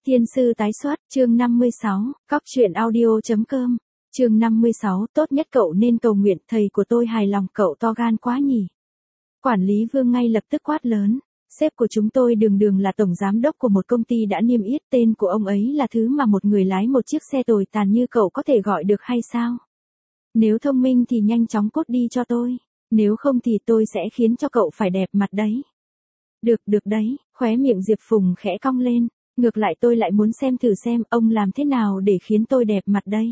Thiên sư tái xuất, chương 56, Cóc truyện audio.com, chương 56, tốt nhất cậu nên cầu nguyện thầy của tôi hài lòng cậu to gan quá nhỉ. Quản lý Vương ngay lập tức quát lớn, sếp của chúng tôi đường đường là tổng giám đốc của một công ty đã niêm yết, tên của ông ấy là thứ mà một người lái một chiếc xe tồi tàn như cậu có thể gọi được hay sao? Nếu thông minh thì nhanh chóng cút đi cho tôi, nếu không thì tôi sẽ khiến cho cậu phải đẹp mặt đấy. Được đấy, khóe miệng Diệp Phùng khẽ cong lên. Ngược lại tôi lại muốn thử xem ông làm thế nào để khiến tôi đẹp mặt đây.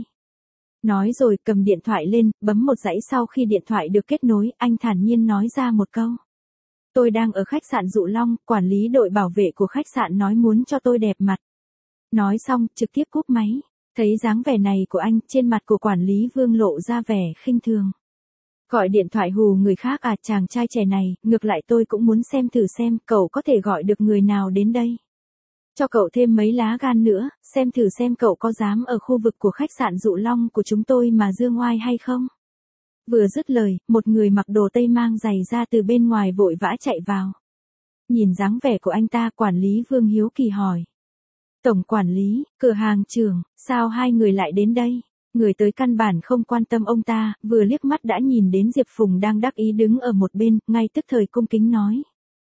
Nói rồi cầm điện thoại lên, bấm một dãy sau khi điện thoại được kết nối, anh thản nhiên nói ra một câu. Tôi đang ở khách sạn Dụ Long, quản lý đội bảo vệ của khách sạn nói muốn cho tôi đẹp mặt. Nói xong, trực tiếp cúp máy. Thấy dáng vẻ này của anh, trên mặt của quản lý Vương lộ ra vẻ khinh thường. Gọi điện thoại hù người khác à, chàng trai trẻ này, ngược lại tôi cũng muốn thử xem cậu có thể gọi được người nào đến đây. Cho cậu thêm mấy lá gan nữa, thử xem cậu có dám ở khu vực của khách sạn Dụ Long của chúng tôi mà dương oai hay không. Vừa dứt lời, một người mặc đồ tây mang giày ra từ bên ngoài vội vã chạy vào. Nhìn dáng vẻ của anh ta, quản lý Vương hiếu kỳ hỏi. Tổng quản lý, cửa hàng trưởng, sao hai người lại đến đây? Người tới căn bản không quan tâm ông ta, vừa liếc mắt đã nhìn đến Diệp Phùng đang đắc ý đứng ở một bên, ngay tức thời cung kính nói.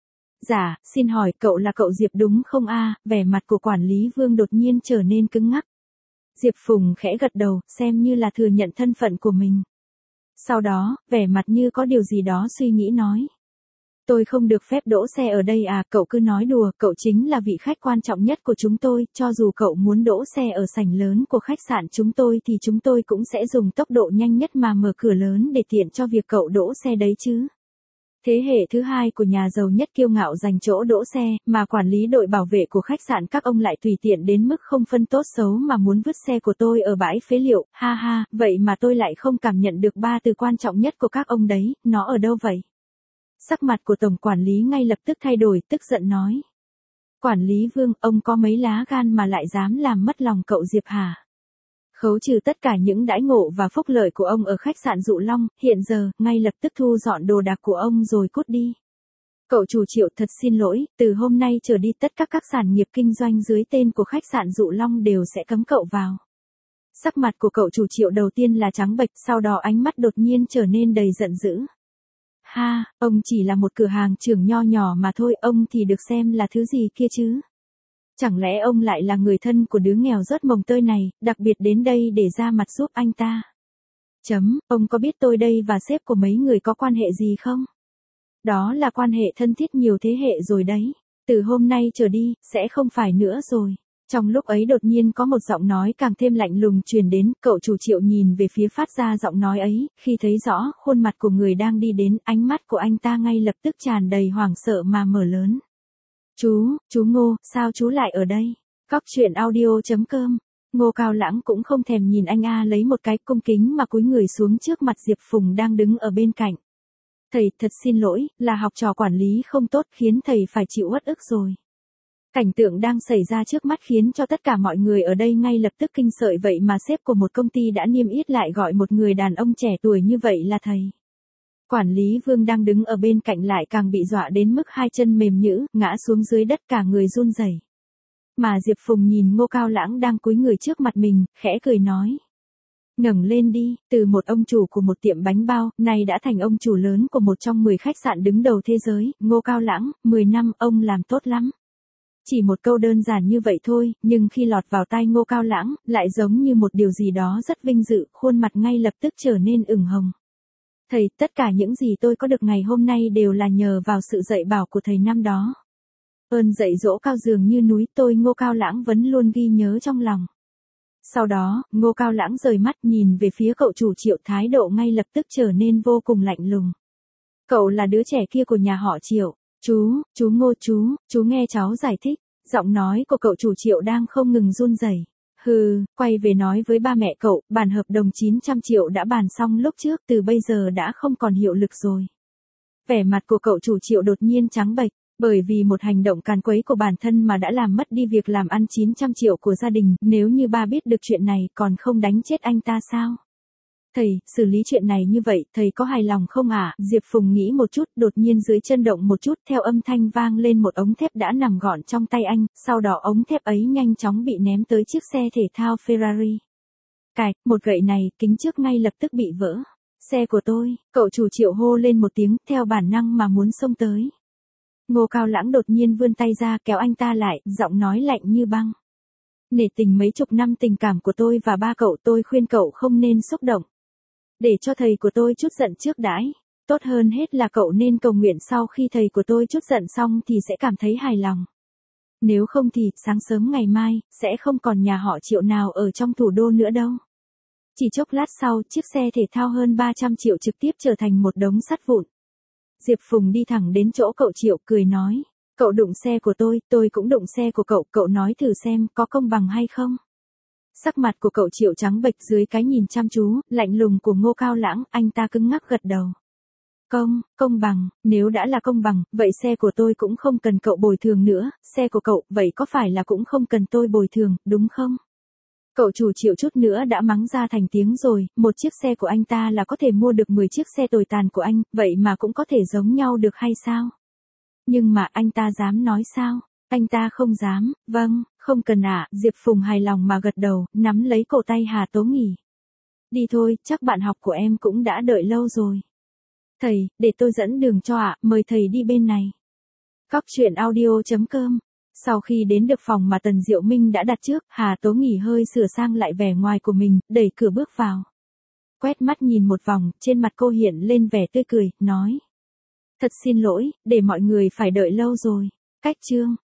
Dạ, xin hỏi cậu là cậu Diệp đúng không a? Vẻ mặt của quản lý Vương đột nhiên trở nên cứng ngắc. Diệp Phùng khẽ gật đầu, xem như là thừa nhận thân phận của mình. Sau đó, vẻ mặt như có điều gì đó suy nghĩ nói. Tôi không được phép đỗ xe ở đây à, cậu cứ nói đùa, cậu chính là vị khách quan trọng nhất của chúng tôi, cho dù cậu muốn đỗ xe ở sảnh lớn của khách sạn chúng tôi thì chúng tôi cũng sẽ dùng tốc độ nhanh nhất mà mở cửa lớn để tiện cho việc cậu đỗ xe đấy chứ. Thế hệ thứ hai của nhà giàu nhất kiêu ngạo giành chỗ đỗ xe, mà quản lý đội bảo vệ của khách sạn các ông lại tùy tiện đến mức không phân tốt xấu mà muốn vứt xe của tôi ở bãi phế liệu, ha ha, vậy mà tôi lại không cảm nhận được ba từ quan trọng nhất của các ông đấy, nó ở đâu vậy? Sắc mặt của tổng quản lý ngay lập tức thay đổi, tức giận nói. Quản lý Vương, ông có mấy lá gan mà lại dám làm mất lòng cậu Diệp hả? Khấu trừ tất cả những đãi ngộ và phúc lợi của ông ở khách sạn Dụ Long, hiện giờ, ngay lập tức thu dọn đồ đạc của ông rồi cút đi. Cậu chủ Triệu thật xin lỗi, từ hôm nay trở đi tất cả các sản nghiệp kinh doanh dưới tên của khách sạn Dụ Long đều sẽ cấm cậu vào. Sắc mặt của cậu chủ Triệu đầu tiên là trắng bệch, sau đó ánh mắt đột nhiên trở nên đầy giận dữ. Ha, ông chỉ là một cửa hàng trưởng nho nhỏ mà thôi, ông thì được xem là thứ gì kia chứ? Chẳng lẽ ông lại là người thân của đứa nghèo rớt mồng tơi này, đặc biệt đến đây để ra mặt giúp anh ta? Ông có biết tôi đây và sếp của mấy người có quan hệ gì không? Đó là quan hệ thân thiết nhiều thế hệ rồi đấy. Từ hôm nay trở đi, sẽ không phải nữa rồi. Trong lúc ấy đột nhiên có một giọng nói càng thêm lạnh lùng truyền đến, cậu chủ Triệu nhìn về phía phát ra giọng nói ấy, khi thấy rõ khuôn mặt của người đang đi đến, ánh mắt của anh ta ngay lập tức tràn đầy hoảng sợ mà mở lớn. Chú Ngô, sao chú lại ở đây? Cóc truyện audio.com, Ngô Cao Lãng cũng không thèm nhìn anh lấy một cái cung kính mà cúi người xuống trước mặt Diệp Phùng đang đứng ở bên cạnh. Thầy, thật xin lỗi, là học trò quản lý không tốt khiến thầy phải chịu uất ức rồi. Cảnh tượng đang xảy ra trước mắt khiến cho tất cả mọi người ở đây ngay lập tức kinh sợi, vậy mà sếp của một công ty đã niêm yết lại gọi một người đàn ông trẻ tuổi như vậy là thầy. Quản lý Vương đang đứng ở bên cạnh lại càng bị dọa đến mức hai chân mềm nhũn, ngã xuống dưới đất cả người run rẩy. Mà Diệp Phùng nhìn Ngô Cao Lãng đang cúi người trước mặt mình, khẽ cười nói. Ngẩng lên đi, từ một ông chủ của một tiệm bánh bao, nay đã thành ông chủ lớn của một trong 10 khách sạn đứng đầu thế giới, Ngô Cao Lãng, 10 năm, ông làm tốt lắm. Chỉ một câu đơn giản như vậy thôi, nhưng khi lọt vào tai Ngô Cao Lãng, lại giống như một điều gì đó rất vinh dự, khuôn mặt ngay lập tức trở nên ửng hồng. Thầy, tất cả những gì tôi có được ngày hôm nay đều là nhờ vào sự dạy bảo của thầy năm đó. Ơn dạy dỗ cao dường như núi, tôi Ngô Cao Lãng vẫn luôn ghi nhớ trong lòng. Sau đó, Ngô Cao Lãng rời mắt nhìn về phía cậu chủ Triệu, thái độ ngay lập tức trở nên vô cùng lạnh lùng. Cậu là đứa trẻ kia của nhà họ Triệu. Chú Ngô chú nghe cháu giải thích. Giọng nói của cậu chủ Triệu đang không ngừng run rẩy. Quay về nói với ba mẹ cậu, bản hợp đồng 900 triệu đã bàn xong lúc trước, từ bây giờ đã không còn hiệu lực rồi. Vẻ mặt của cậu chủ Triệu đột nhiên trắng bệch, bởi vì một hành động càn quấy của bản thân mà đã làm mất đi việc làm ăn 900 triệu của gia đình, nếu như ba biết được chuyện này còn không đánh chết anh ta sao? Thầy, xử lý chuyện này như vậy, thầy có hài lòng không ạ? Diệp Phùng nghĩ một chút, đột nhiên dưới chân động một chút, theo âm thanh vang lên một ống thép đã nằm gọn trong tay anh, sau đó ống thép ấy nhanh chóng bị ném tới chiếc xe thể thao Ferrari. Cạch, một gậy này, kính trước ngay lập tức bị vỡ. Xe của tôi, cậu chủ Triệu hô lên một tiếng, theo bản năng mà muốn xông tới. Ngô Cao Lãng đột nhiên vươn tay ra kéo anh ta lại, giọng nói lạnh như băng. Nể tình mấy chục năm tình cảm của tôi và ba cậu, tôi khuyên cậu không nên xúc động. Để cho thầy của tôi chút giận trước đãi. Tốt hơn hết là cậu nên cầu nguyện sau khi thầy của tôi chút giận xong thì sẽ cảm thấy hài lòng. Nếu không thì, sáng sớm ngày mai, sẽ không còn nhà họ Triệu nào ở trong thủ đô nữa đâu. Chỉ chốc lát sau, chiếc xe thể thao hơn 300 triệu trực tiếp trở thành một đống sắt vụn. Diệp Phùng đi thẳng đến chỗ cậu Triệu cười nói. Cậu đụng xe của tôi cũng đụng xe của cậu nói thử xem có công bằng hay không. Sắc mặt của cậu Triệu trắng bệch dưới cái nhìn chăm chú, lạnh lùng của Ngô Cao Lãng, anh ta cứng ngắc gật đầu. Công bằng, nếu đã là công bằng, vậy xe của tôi cũng không cần cậu bồi thường nữa, xe của cậu, vậy có phải là cũng không cần tôi bồi thường, đúng không? Cậu chủ Triệu chút nữa đã mắng ra thành tiếng rồi, một chiếc xe của anh ta là có thể mua được 10 chiếc xe tồi tàn của anh, vậy mà cũng có thể giống nhau được hay sao? Nhưng mà anh ta dám nói sao? Anh ta không dám, vâng, không cần ạ, Diệp Phùng hài lòng mà gật đầu, nắm lấy cổ tay Hà Tố Nghỉ. Đi thôi, chắc bạn học của em cũng đã đợi lâu rồi. Thầy, để tôi dẫn đường cho ạ, mời thầy đi bên này. Cóc truyện audio.com. Sau khi đến được phòng mà Tần Diệu Minh đã đặt trước, Hà Tố Nghỉ hơi sửa sang lại vẻ ngoài của mình, đẩy cửa bước vào. Quét mắt nhìn một vòng, trên mặt cô hiện lên vẻ tươi cười, nói. Thật xin lỗi, để mọi người phải đợi lâu rồi. Cách chương.